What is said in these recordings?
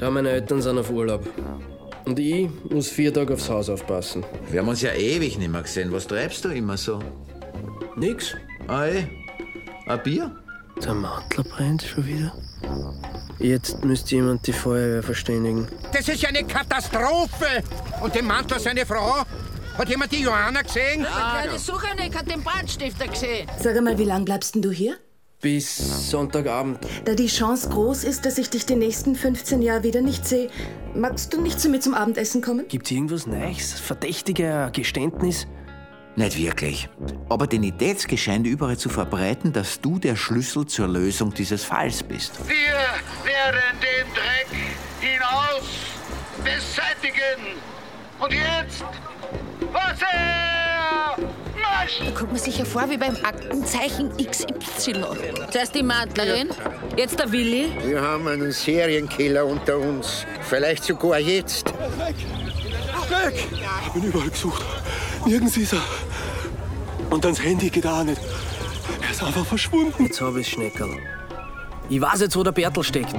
Schau, meine Eltern sind auf Urlaub. Und ich muss 4 Tage aufs Haus aufpassen. Wir haben uns ja ewig nicht mehr gesehen. Was treibst du immer so? Nix. Ei, ein Bier? Der Mantler brennt schon wieder. Jetzt müsste jemand die Feuerwehr verständigen. Das ist ja eine Katastrophe! Und den Mantler seine Frau? Hat jemand die Johanna gesehen? Ja, die Suchernick hat den Brandstifter gesehen. Sag mal, wie lang bleibst denn du hier? Bis Sonntagabend. Da die Chance groß ist, dass ich dich die nächsten 15 Jahre wieder nicht sehe, magst du nicht zu mir zum Abendessen kommen? Gibt's irgendwas Neues? Verdächtige Geständnis? Nicht wirklich. Aber die Idee scheint überall zu verbreiten, dass du der Schlüssel zur Lösung dieses Falls bist. Wir werden den Dreck hinaus beseitigen. Und jetzt, Wasser! Marsch! Da kommt man sich ja vor wie beim Aktenzeichen XY. Zuerst die Mantlerin, jetzt der Willi. Wir haben einen Serienkiller unter uns. Vielleicht sogar jetzt. Weg! Ich bin überall gesucht. Nirgends ist er. Und ans Handy geht er auch nicht. Er ist einfach verschwunden. Jetzt hab ich's, Schneckerl. Ich weiß jetzt, wo der Bertel steckt.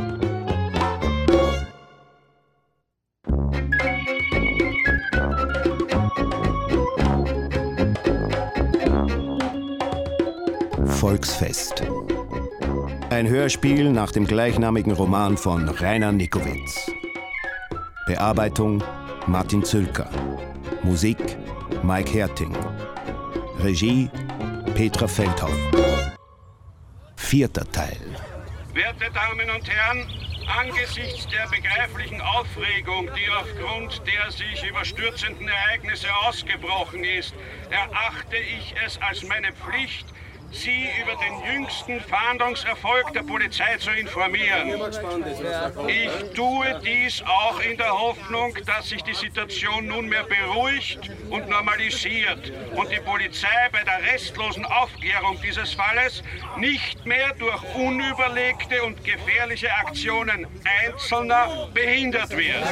Volksfest. Ein Hörspiel nach dem gleichnamigen Roman von Rainer Nickowitz. Bearbeitung Martin Zülker. Musik Mike Herting. Regie Petra Feldhoff. 4. Teil. Werte Damen und Herren, angesichts der begreiflichen Aufregung, die aufgrund der sich überstürzenden Ereignisse ausgebrochen ist, erachte ich es als meine Pflicht, Sie über den jüngsten Fahndungserfolg der Polizei zu informieren. Ich tue dies auch in der Hoffnung, dass sich die Situation nunmehr beruhigt und normalisiert und die Polizei bei der restlosen Aufklärung dieses Falles nicht mehr durch unüberlegte und gefährliche Aktionen Einzelner behindert wird.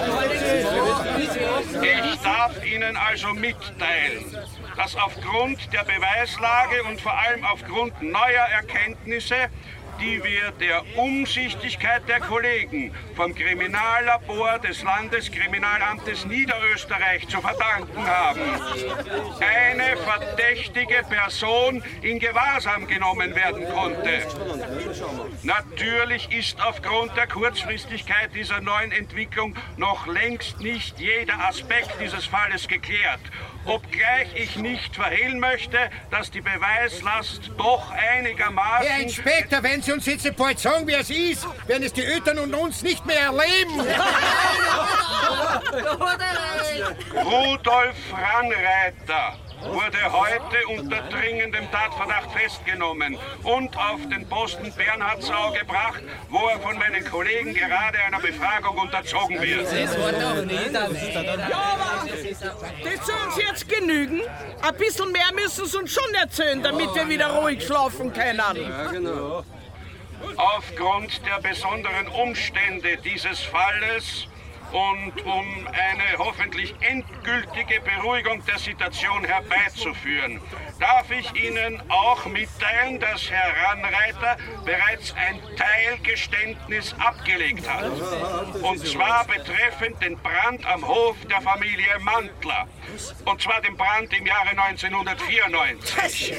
Ich darf Ihnen also mitteilen, dass aufgrund der Beweislage und vor allem aufgrund neuer Erkenntnisse, die wir der Umsichtigkeit der Kollegen vom Kriminallabor des Landeskriminalamtes Niederösterreich zu verdanken haben, eine verdächtige Person in Gewahrsam genommen werden konnte. Natürlich ist aufgrund der Kurzfristigkeit dieser neuen Entwicklung noch längst nicht jeder Aspekt dieses Falles geklärt. Obgleich ich nicht verhehlen möchte, dass die Beweislast doch einigermaßen... Herr Inspektor, wenn Sie uns jetzt bald sagen, wer es ist, werden es die Eltern und uns nicht mehr erleben. Rudolf Ranreiter wurde heute unter dringendem Tatverdacht festgenommen und auf den Posten Bernhardsau gebracht, wo er von meinen Kollegen gerade einer Befragung unterzogen wird. Ja, aber das soll uns jetzt genügen. Ein bisschen mehr müssen Sie uns schon erzählen, damit wir wieder ruhig schlafen können. Ja, genau. Aufgrund der besonderen Umstände dieses Falles und um eine hoffentlich endgültige Beruhigung der Situation herbeizuführen, darf ich Ihnen auch mitteilen, dass Herr Ranreiter bereits ein Teilgeständnis abgelegt hat. Und zwar betreffend den Brand am Hof der Familie Mantler. Und zwar den Brand im Jahre 1994.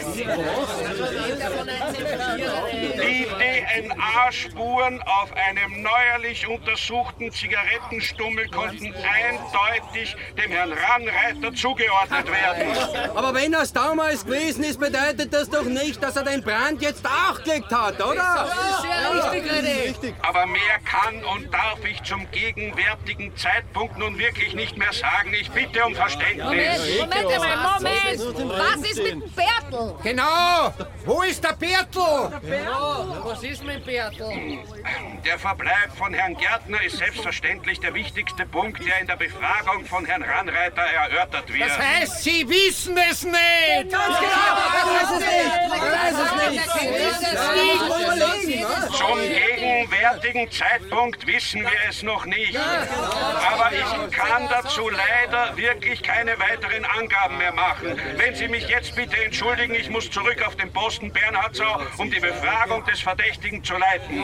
Die DNA-Spuren auf einem neuerlich untersuchten Zigarettenstummel konnten eindeutig dem Herrn Ranreiter zugeordnet werden. Aber wenn das damals gewesen ist, bedeutet das doch nicht, dass er den Brand jetzt auch gelegt hat, oder? Das ist sehr richtig. Aber mehr kann und darf ich zum gegenwärtigen Zeitpunkt nun wirklich nicht mehr sagen. Ich bitte um Verständnis. Moment. Was ist mit dem Bertel? Genau. Wo ist der Bertel? Was ist mit Bertel? Der Verbleib von Herrn Gärtner ist selbstverständlich der wichtigste Punkt, der in der Befragung von Herrn Ranreiter erörtert wird. Das heißt, Sie wissen es nicht! Ganz genau! Ich weiß es nicht! Zum Gegenwärtigen gegenwärtigen Zeitpunkt wissen wir es noch nicht. Aber ich kann dazu leider wirklich keine weiteren Angaben mehr machen. Wenn Sie mich jetzt bitte entschuldigen, ich muss zurück auf den Posten Bernhardsau, um die Befragung des Verdächtigen zu leiten.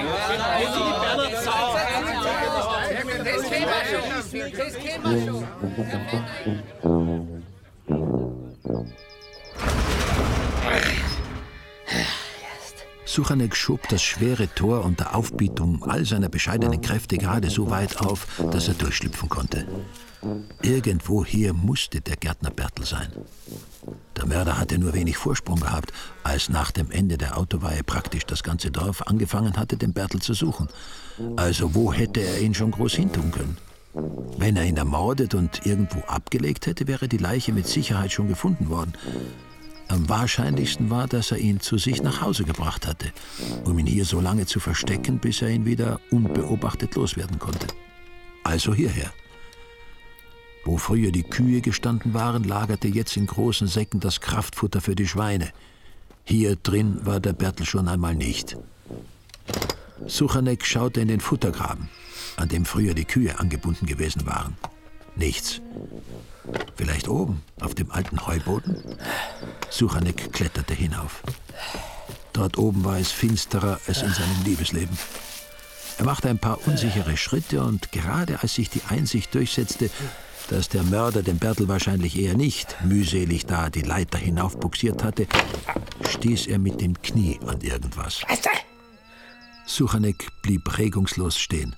Suchanek schob das schwere Tor unter Aufbietung all seiner bescheidenen Kräfte gerade so weit auf, dass er durchschlüpfen konnte. Irgendwo hier musste der Gärtner Bertel sein. Der Mörder hatte nur wenig Vorsprung gehabt, als nach dem Ende der Autoweihe praktisch das ganze Dorf angefangen hatte, den Bertel zu suchen. Also wo hätte er ihn schon groß hintun können? Wenn er ihn ermordet und irgendwo abgelegt hätte, wäre die Leiche mit Sicherheit schon gefunden worden. Am wahrscheinlichsten war, dass er ihn zu sich nach Hause gebracht hatte, um ihn hier so lange zu verstecken, bis er ihn wieder unbeobachtet loswerden konnte. Also hierher. Wo früher die Kühe gestanden waren, lagerte jetzt in großen Säcken das Kraftfutter für die Schweine. Hier drin war der Bertel schon einmal nicht. Suchanek schaute in den Futtergraben, an dem früher die Kühe angebunden gewesen waren. Nichts. Vielleicht oben, auf dem alten Heuboden? Suchanek kletterte hinauf. Dort oben war es finsterer als in seinem Liebesleben. Er machte ein paar unsichere Schritte und gerade als sich die Einsicht durchsetzte, dass der Mörder den Bertel wahrscheinlich eher nicht mühselig da die Leiter hinaufbuxiert hatte, stieß er mit dem Knie an irgendwas. Suchanek blieb regungslos stehen.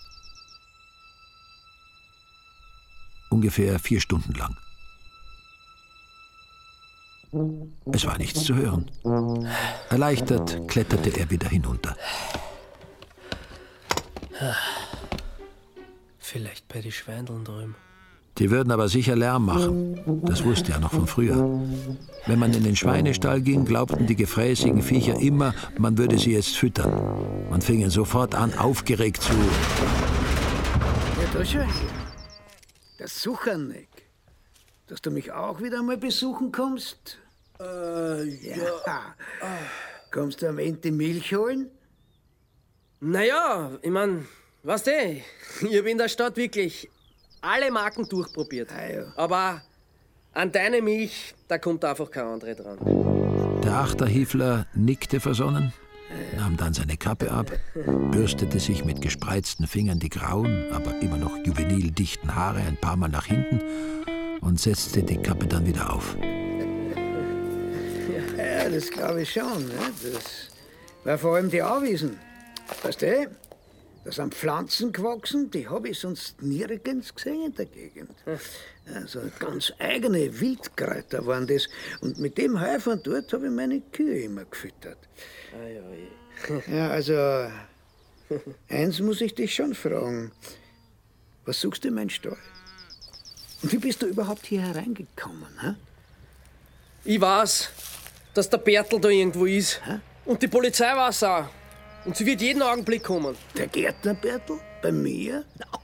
Ungefähr 4 Stunden lang. Es war nichts zu hören. Erleichtert kletterte er wieder hinunter. Vielleicht bei den Schweindeln drüben. Die würden aber sicher Lärm machen. Das wusste er noch von früher. Wenn man in den Schweinestall ging, glaubten die gefräßigen Viecher immer, man würde sie jetzt füttern. Man fing sofort an, aufgeregt zu... Ja, da schau her. Das Suchanek. Dass du mich auch wieder mal besuchen kommst? Ja. Kommst du am Ende die Milch holen? Naja, ich mein, weißt du, ich hab in der Stadt wirklich alle Marken durchprobiert. Aber an deine Milch, da kommt einfach kein anderer dran. Der Achterhiefler nickte versonnen, nahm dann seine Kappe ab, bürstete sich mit gespreizten Fingern die grauen, aber immer noch juvenil dichten Haare ein paar Mal nach hinten und setzte die Kappe dann wieder auf. Ja, das glaube ich schon. Ne? Das war vor allem die Anwiesen. Weißt du, da sind Pflanzen gewachsen, die habe ich sonst nirgends gesehen in der Gegend. Also ganz eigene Wildkräuter waren das. Und mit dem Heu von dort habe ich meine Kühe immer gefüttert. Ja, also, eins muss ich dich schon fragen. Was suchst du in meinem Stall? Und wie bist du überhaupt hier hereingekommen? Hä? Ich weiß, dass der Bertel da irgendwo ist. Und die Polizei weiß auch. Und sie wird jeden Augenblick kommen. Der Gärtner Bertel? Bei mir?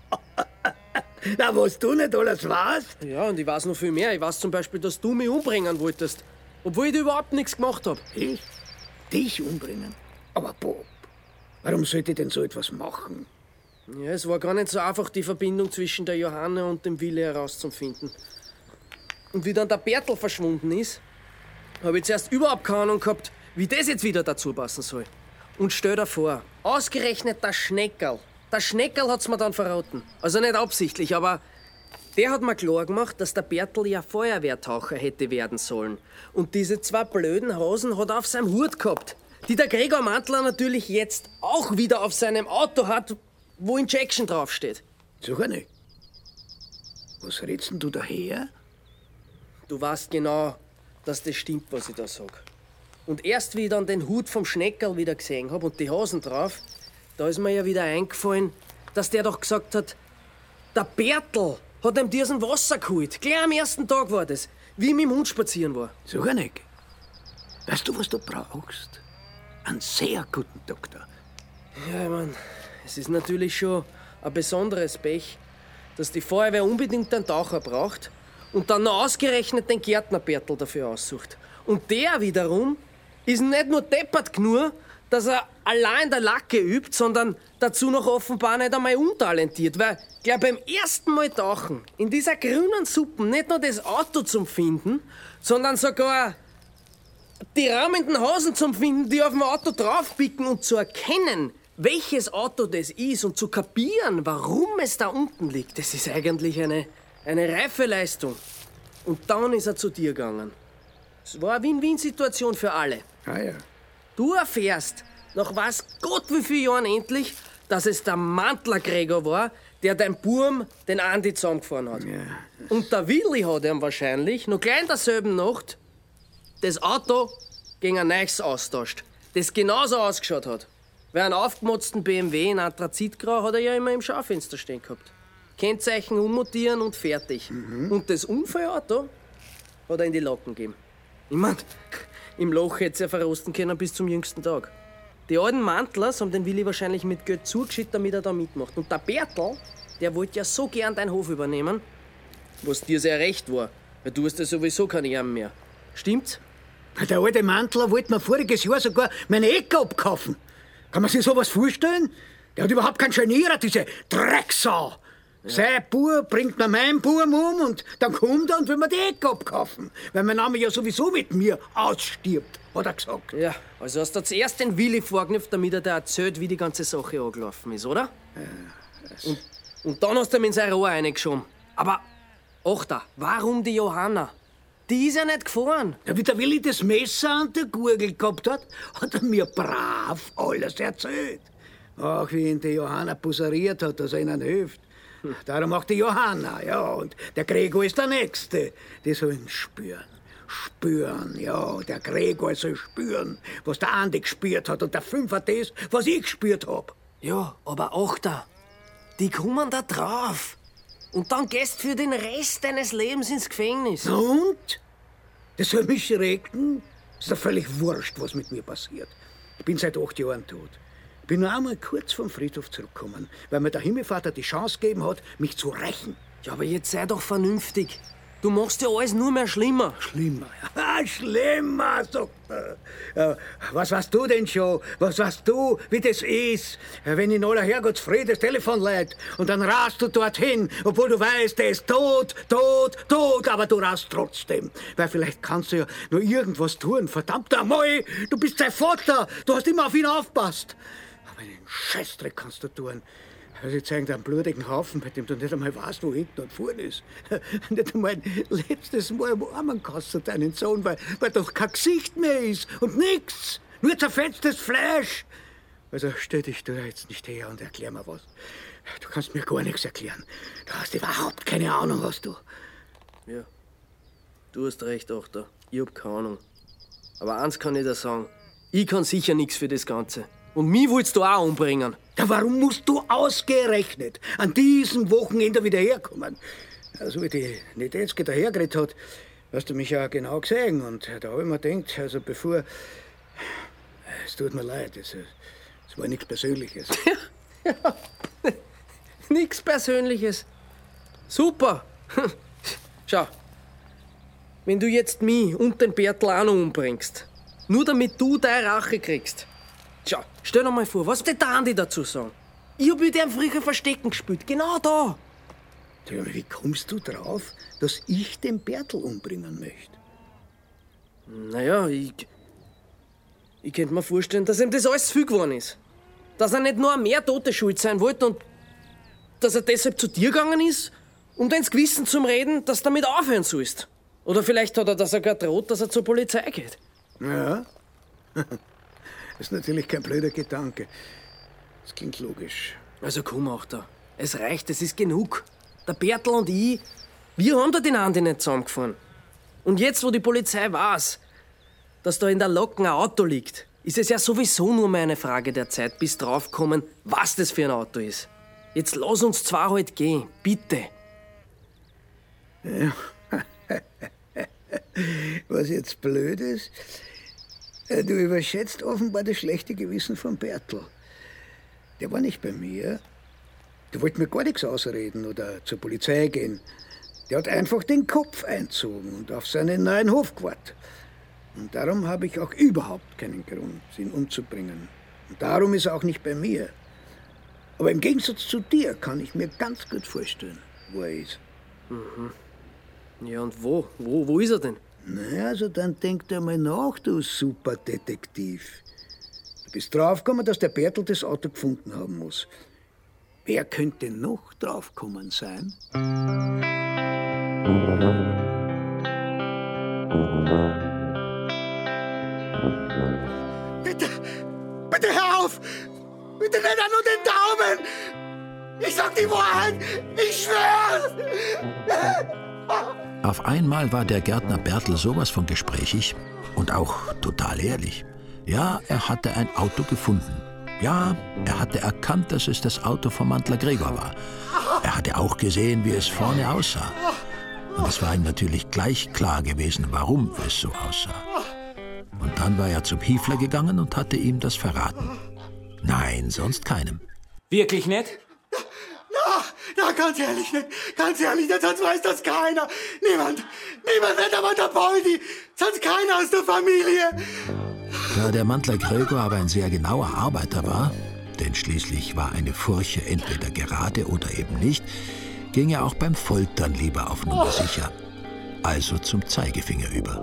Na, was du nicht alles weißt? Ja, und ich weiß noch viel mehr. Ich weiß zum Beispiel, dass du mich umbringen wolltest. Obwohl ich dir überhaupt nichts gemacht habe. Ich? Dich umbringen? Aber Bob, warum sollte ich denn so etwas machen? Ja, es war gar nicht so einfach, die Verbindung zwischen der Johanna und dem Wille herauszufinden. Und wie dann der Bertel verschwunden ist, habe ich zuerst überhaupt keine Ahnung gehabt, wie das jetzt wieder dazu passen soll. Und stell dir vor, ausgerechnet der Schneckerl. Der Schneckerl hat's mir dann verraten. Also nicht absichtlich, aber der hat mir klar gemacht, dass der Bertel ja Feuerwehrtaucher hätte werden sollen. Und diese 2 blöden Hosen hat er auf seinem Hut gehabt, die der Gregor Mantler natürlich jetzt auch wieder auf seinem Auto hat, wo Injection draufsteht. Suchanek, was redst denn du daher? Du weißt genau, dass das stimmt, was ich da sag. Und erst wie ich dann den Hut vom Schneckerl wieder gesehen hab und die Hosen drauf, da ist mir ja wieder eingefallen, dass der doch gesagt hat, der Bertel hat ihm diesen Wasser geholt. Gleich am ersten Tag war das, wie ich mit dem Hund spazieren war. Suchanek, weißt du, was du brauchst? Einen sehr guten Doktor. Ja, ich mein, es ist natürlich schon ein besonderes Pech, dass die Feuerwehr unbedingt einen Taucher braucht und dann noch ausgerechnet den Gärtner Bertel dafür aussucht. Und der wiederum ist nicht nur deppert genug, dass er allein der Lacke übt, sondern dazu noch offenbar nicht einmal untalentiert. Weil gleich beim ersten Mal tauchen in dieser grünen Suppe nicht nur das Auto zum Finden, sondern sogar die rahmenden Hosen zum Finden, die auf dem Auto draufpicken und zu erkennen, welches Auto das ist und zu kapieren, warum es da unten liegt. Das ist eigentlich eine reife Leistung. Und dann ist er zu dir gegangen. Es war eine Win-Win-Situation für alle. Ah ja. Du erfährst, nach was Gott wie vielen Jahren endlich, dass es der Mantler-Gregor war, der dein Burm den Andi zusammengefahren hat. Ja. Und der Willi hat ihm wahrscheinlich, noch gleich in derselben Nacht, das Auto gegen ein neues austauscht, das genauso ausgeschaut hat. Weil einen aufgemotzten BMW in Anthrazitgrau hat er ja immer im Schaufenster stehen gehabt. Kennzeichen ummontieren und fertig. Und das Unfallauto hat er in die Locken gegeben. Ich mein, im Loch hätte es ja verrosten können bis zum jüngsten Tag. Die alten Mantlers haben den Willi wahrscheinlich mit Geld zugeschickt, damit er da mitmacht. Und der Bertel, der wollte ja so gern deinen Hof übernehmen, was dir sehr recht war, weil du hast ja sowieso keine Ehren mehr. Stimmt's? Der alte Mantler wollte mir voriges Jahr sogar meine Ecke abkaufen. Kann man sich sowas vorstellen? Der hat überhaupt keinen Genierer, diese Drecksau. Ja. Sein Bub bringt mir meinen Buben um und dann kommt er und will mir die Ecke abkaufen. Weil mein Name ja sowieso mit mir ausstirbt, hat er gesagt. Ja, also hast du zuerst den Willi vorgeknüpft, damit er dir erzählt, wie die ganze Sache angelaufen ist, oder? Ja. Und dann hast du ihm in sein Rohr reingeschoben. Aber, Achter, warum die Johanna? Die ist ja nicht gefahren. Ja, wie der Willi das Messer an der Gurgel gehabt hat er mir brav alles erzählt. Auch wie ihn die Johanna poseriert hat, dass er ihnen hilft. Darum auch die Johanna, ja, und der Gregor ist der Nächste. Die sollen spüren. Spüren, ja, der Gregor soll spüren, was der Andi gespürt hat und der Fünfer das, was ich gespürt hab. Ja, aber Achter, die kommen da drauf. Und dann gehst für den Rest deines Lebens ins Gefängnis. Na und? Das soll mich schrecken? Ist doch völlig wurscht, was mit mir passiert. Ich bin seit 8 Jahren tot. Ich bin nur einmal kurz vom Friedhof zurückgekommen, weil mir der Himmelvater die Chance gegeben hat, mich zu rächen. Ja, aber jetzt sei doch vernünftig. Du machst ja alles nur mehr schlimmer. Schlimmer, ja. Schlimmer, sagt er. Ja, was weißt du denn schon? Was weißt du, wie das ist, wenn in aller Herrgottsfriede das Telefon lädt und dann rast du dorthin, obwohl du weißt, der ist tot, aber du rast trotzdem. Weil vielleicht kannst du ja nur irgendwas tun. Verdammt einmal, du bist sein Vater, du hast immer auf ihn aufpasst. Aber einen Scheißdreck kannst du tun. Sie zeigen dir einen blutigen Haufen, bei dem du nicht einmal weißt, wo hinten und vorne ist. Nicht einmal ein letztes Mal am Armen kannst du deinen Sohn, weil doch kein Gesicht mehr ist und nichts. Nur zerfetztes Fleisch. Also stell dich da jetzt nicht her und erklär mir was. Du kannst mir gar nichts erklären. Du hast überhaupt keine Ahnung, hast du. Ja, du hast recht, Achter. Ich hab keine Ahnung. Aber eins kann ich dir sagen. Ich kann sicher nichts für das Ganze. Und mich willst du auch umbringen. Ja, warum musst du ausgerechnet an diesem Wochenende wieder herkommen? Also wie die Nedetzke dahergeredet hat, hast du mich ja genau gesehen. Und da habe ich mir gedacht, also bevor... Es tut mir leid, es war nichts Persönliches. Ja, nichts Persönliches. Super. Schau, wenn du jetzt mich und den Bertel auch noch umbringst, nur damit du deine Rache kriegst. Schau, stell dir mal vor, was wird der Andi dazu sagen? Ich hab mit ihm früher Verstecken gespielt, genau da. Ja, wie kommst du drauf, dass ich den Bertel umbringen möchte? Naja, ich könnte mir vorstellen, dass ihm das alles zu viel geworden ist. Dass er nicht nur mehr Tote schuld sein wollte und dass er deshalb zu dir gegangen ist, um dein Gewissen zu reden, dass du damit aufhören sollst. Oder vielleicht hat er das sogar droht, dass er zur Polizei geht. Ja. Das ist natürlich kein blöder Gedanke. Das klingt logisch. Also komm auch da. Es reicht, es ist genug. Der Bertel und ich, wir haben da den Andi nicht zusammengefahren. Und jetzt, wo die Polizei weiß, dass da in der Locken ein Auto liegt, ist es ja sowieso nur mehr eine Frage der Zeit, bis draufkommen, was das für ein Auto ist. Jetzt lass uns zwei halt gehen, bitte. Ja. Was jetzt blöd ist, du überschätzt offenbar das schlechte Gewissen von Bertel. Der war nicht bei mir. Der wollte mir gar nichts ausreden oder zur Polizei gehen. Der hat einfach den Kopf einzogen und auf seinen neuen Hof gewartet. Und darum habe ich auch überhaupt keinen Grund, ihn umzubringen. Und darum ist er auch nicht bei mir. Aber im Gegensatz zu dir kann ich mir ganz gut vorstellen, wo er ist. Mhm. Ja, und wo? Wo ist er denn? Na, also dann denk dir mal nach, du Superdetektiv. Du bist draufgekommen, dass der Bertel das Auto gefunden haben muss. Wer könnte noch draufgekommen sein? Bitte hör auf! Bitte nenn nur den Daumen! Ich sag die Wahrheit! Ich schwör's! Auf einmal war der Gärtner Bertel sowas von gesprächig und auch total ehrlich. Ja, er hatte ein Auto gefunden. Ja, er hatte erkannt, dass es das Auto vom Mantler Gregor war. Er hatte auch gesehen, wie es vorne aussah. Und es war ihm natürlich gleich klar gewesen, warum es so aussah. Und dann war er zum Hiefler gegangen und hatte ihm das verraten. Nein, sonst keinem. Wirklich nicht? Na, ganz ehrlich nicht. Ganz ehrlich nicht, sonst weiß das keiner. Niemand nicht aber der Poldi. Sonst keiner aus der Familie. Da der Mantler Gregor aber ein sehr genauer Arbeiter war, denn schließlich war eine Furche entweder gerade oder eben nicht, ging er auch beim Foltern lieber auf Nummer sicher. Also zum Zeigefinger über.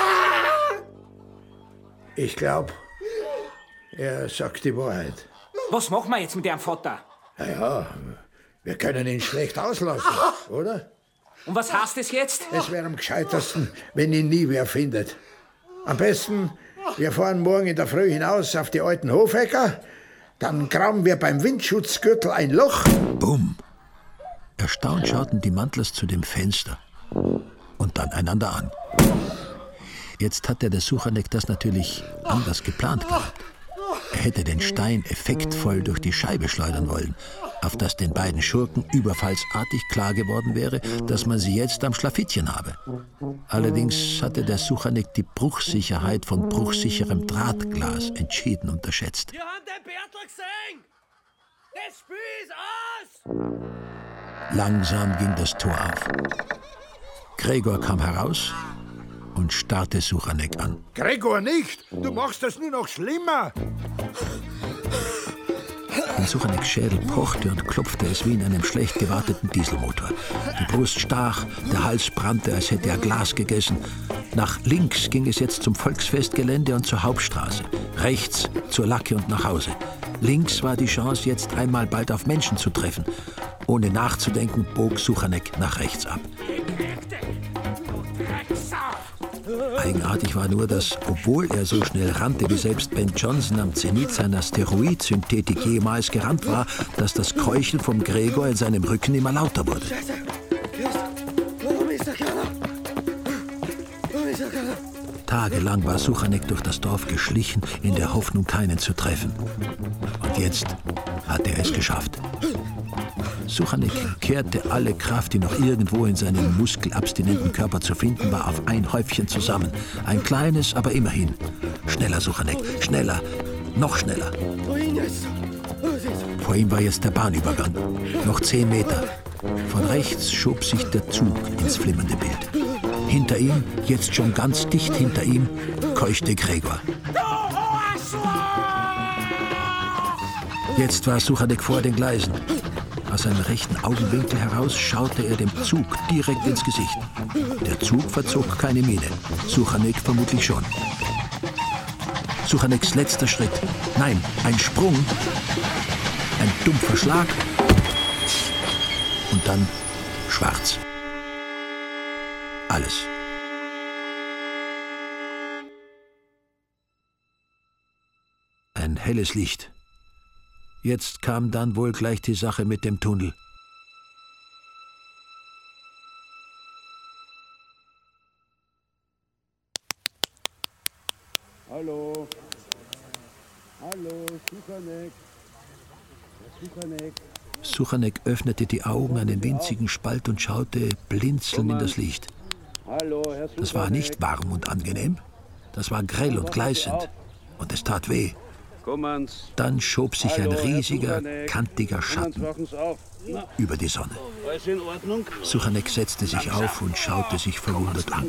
Ich glaube, er sagt die Wahrheit. Was machen wir jetzt mit dem Vater? Ja, wir können ihn schlecht auslassen, oder? Und was heißt es jetzt? Es wäre am gescheitersten, wenn ihn nie wer findet. Am besten, wir fahren morgen in der Früh hinaus auf die alten Hofäcker, dann graben wir beim Windschutzgürtel ein Loch. Bumm! Erstaunt schauten die Mantlers zu dem Fenster und dann einander an. Jetzt hatte der Suchanek das natürlich anders geplant gehabt. Er hätte den Stein effektvoll durch die Scheibe schleudern wollen, auf das den beiden Schurken überfallsartig klar geworden wäre, dass man sie jetzt am Schlafittchen habe. Allerdings hatte der Suchanek die Bruchsicherheit von bruchsicherem Drahtglas entschieden unterschätzt. Wir haben den Bertel gesehen! Das Spiel ist aus! Langsam ging das Tor auf. Gregor kam heraus und starrte Suchanek an. Gregor nicht! Du machst das nur noch schlimmer! In Suchaneks Schädel pochte und klopfte es wie in einem schlecht gewarteten Dieselmotor. Die Brust stach, der Hals brannte, als hätte er Glas gegessen. Nach links ging es jetzt zum Volksfestgelände und zur Hauptstraße. Rechts zur Lacke und nach Hause. Links war die Chance, jetzt einmal bald auf Menschen zu treffen. Ohne nachzudenken bog Suchanek nach rechts ab. Eigenartig war nur, dass, obwohl er so schnell rannte, wie selbst Ben Johnson am Zenit seiner Steroidsynthetik jemals gerannt war, dass das Keuchen vom Gregor in seinem Rücken immer lauter wurde. Tagelang war Suchanek durch das Dorf geschlichen, in der Hoffnung, keinen zu treffen. Und jetzt hatte er es geschafft. Suchanek kehrte alle Kraft, die noch irgendwo in seinem muskelabstinenten Körper zu finden war, auf ein Häufchen zusammen. Ein kleines, aber immerhin. Schneller, Suchanek, schneller, noch schneller. Vor ihm war jetzt der Bahnübergang. Noch 10 Meter. Von rechts schob sich der Zug ins flimmernde Bild. Hinter ihm, jetzt schon ganz dicht hinter ihm, keuchte Gregor. Jetzt war Suchanek vor den Gleisen. Aus seinem rechten Augenwinkel heraus schaute er dem Zug direkt ins Gesicht. Der Zug verzog keine Miene. Suchanek vermutlich schon. Suchaneks letzter Schritt. Nein, ein Sprung. Ein dumpfer Schlag. Und dann schwarz. Alles. Ein helles Licht. Jetzt kam dann wohl gleich die Sache mit dem Tunnel. Hallo. Hallo, Suchanek. Suchanek. Suchanek öffnete die Augen einen winzigen Spalt und schaute blinzelnd in das Licht. Das war nicht warm und angenehm. Das war grell und gleißend. Und es tat weh. Dann schob sich ein riesiger, kantiger Schatten über die Sonne. Alles in Ordnung? Suchanek setzte sich auf und schaute sich verwundert um.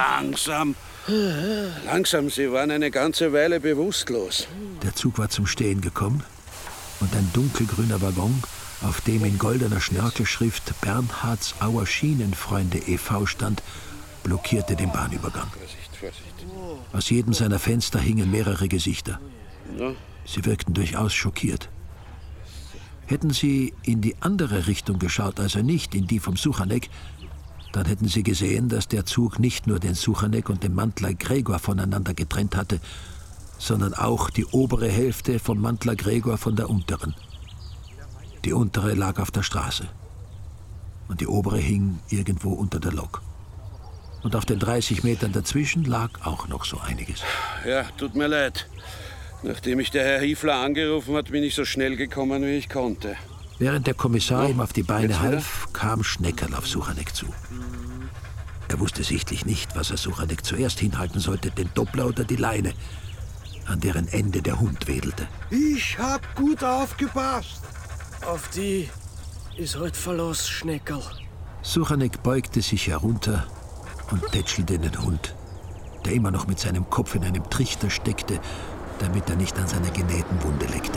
Langsam, Sie waren eine ganze Weile bewusstlos. Der Zug war zum Stehen gekommen und ein dunkelgrüner Waggon, auf dem in goldener Schnörkelschrift Bernhardsauer Schienenfreunde e.V. stand, blockierte den Bahnübergang. Aus jedem seiner Fenster hingen mehrere Gesichter. Sie wirkten durchaus schockiert. Hätten sie in die andere Richtung geschaut, also nicht in die vom Suchanek, dann hätten sie gesehen, dass der Zug nicht nur den Suchanek und den Mantler Gregor voneinander getrennt hatte, sondern auch die obere Hälfte vom Mantler Gregor von der unteren. Die untere lag auf der Straße und die obere hing irgendwo unter der Lok. Und auf den 30 Metern dazwischen lag auch noch so einiges. Ja, tut mir leid. Nachdem mich der Herr Hiefler angerufen hat, bin ich so schnell gekommen, wie ich konnte. Während der Kommissar ihm auf die Beine half, kam Schneckerl auf Suchanek zu. Er wusste sichtlich nicht, was er Suchanek zuerst hinhalten sollte, den Doppler oder die Leine, an deren Ende der Hund wedelte. Ich hab gut aufgepasst. Auf die ist heute Verlass, Schneckerl. Suchanek beugte sich herunter und tätschelte den Hund, der immer noch mit seinem Kopf in einem Trichter steckte, damit er nicht an seiner genähten Wunde leckte.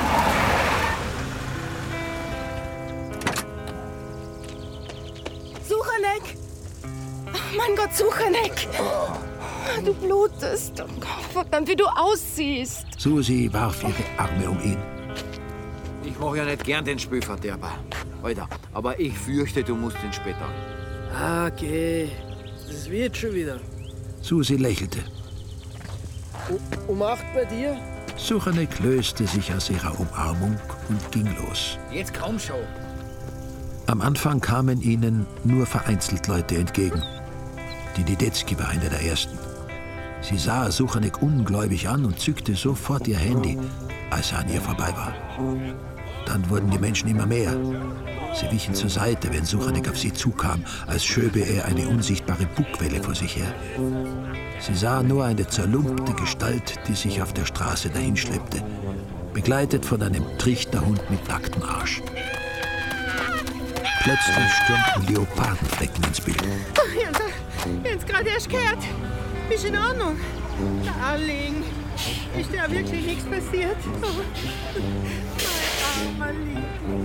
Suchanek! Oh mein Gott, Suchanek! Du blutest. Oh, verdammt, wie du aussiehst. Susi warf ihre Arme um ihn. Ich mache ja nicht gern den Spielverderber, Alter. Aber ich fürchte, du musst ins Bett an. Okay, das wird schon wieder. Susi lächelte. Um 8 bei dir? Suchanek löste sich aus ihrer Umarmung und ging los. Jetzt komm schon. Am Anfang kamen ihnen nur vereinzelt Leute entgegen. Die Nidetzky war eine der ersten. Sie sah Suchanek ungläubig an und zückte sofort ihr Handy, als er an ihr vorbei war. Dann wurden die Menschen immer mehr. Sie wichen zur Seite, wenn Suchanek auf sie zukam, als schöbe er eine unsichtbare Bugwelle vor sich her. Sie sah nur eine zerlumpte Gestalt, die sich auf der Straße dahinschleppte, begleitet von einem Trichterhund mit nacktem Arsch. Plötzlich stürmten Leopardenflecken ins Bild. Jetzt gerade erst gehört. Bist in Ordnung? Darling, ist dir wirklich nichts passiert? Oh. Mein armer Lieb.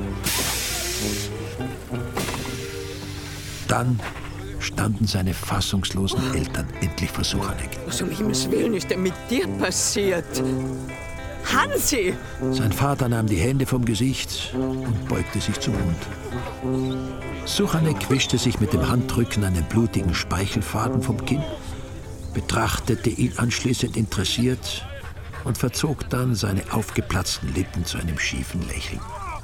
Dann standen seine fassungslosen Eltern endlich vor Suchanek. Was um Himmels Willen ist denn mit dir passiert? Hansi! Sein Vater nahm die Hände vom Gesicht und beugte sich zum Mund. Suchanek wischte sich mit dem Handrücken einen blutigen Speichelfaden vom Kinn, betrachtete ihn anschließend interessiert und verzog dann seine aufgeplatzten Lippen zu einem schiefen Lächeln.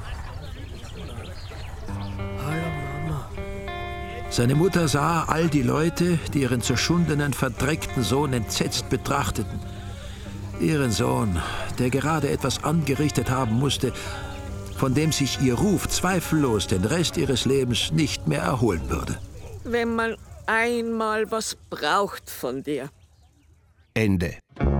Seine Mutter sah all die Leute, die ihren zerschundenen, verdreckten Sohn entsetzt betrachteten. Ihren Sohn, der gerade etwas angerichtet haben musste, von dem sich ihr Ruf zweifellos den Rest ihres Lebens nicht mehr erholen würde. Wenn man einmal was braucht von dir. Ende.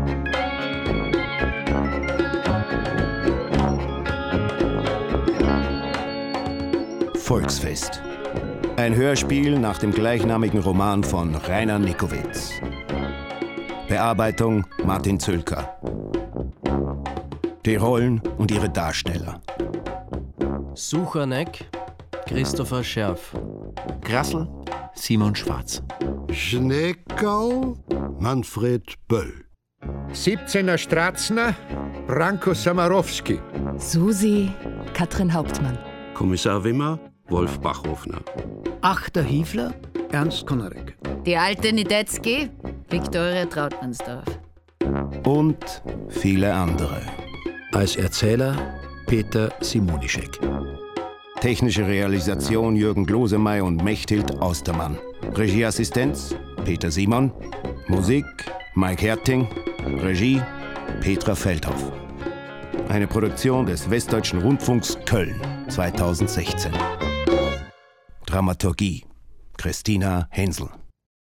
Volksfest. Ein Hörspiel nach dem gleichnamigen Roman von Rainer Nickowitz. Bearbeitung Martin Zülker. Die Rollen und ihre Darsteller: Suchanek, Christopher Scherf. Grassl, Simon Schwarz. Schneckerl, Manfred Böll. 17er Stratzner, Branko Samarowski. Susi, Katrin Hauptmann. Kommissar Wimmer, Wolf Bachhofner. 8. Hiefler, Ernst Konarek. Die alte Nidetzky, Viktoria Trautmannsdorf. Und viele andere. Als Erzähler Peter Simonischek. Technische Realisation Jürgen Glosemey und Mechthild Austermann. Regieassistenz Peter Simon. Musik Mike Herting. Regie Petra Feldhoff. Eine Produktion des Westdeutschen Rundfunks Köln 2016. Dramaturgie Christina Hensel.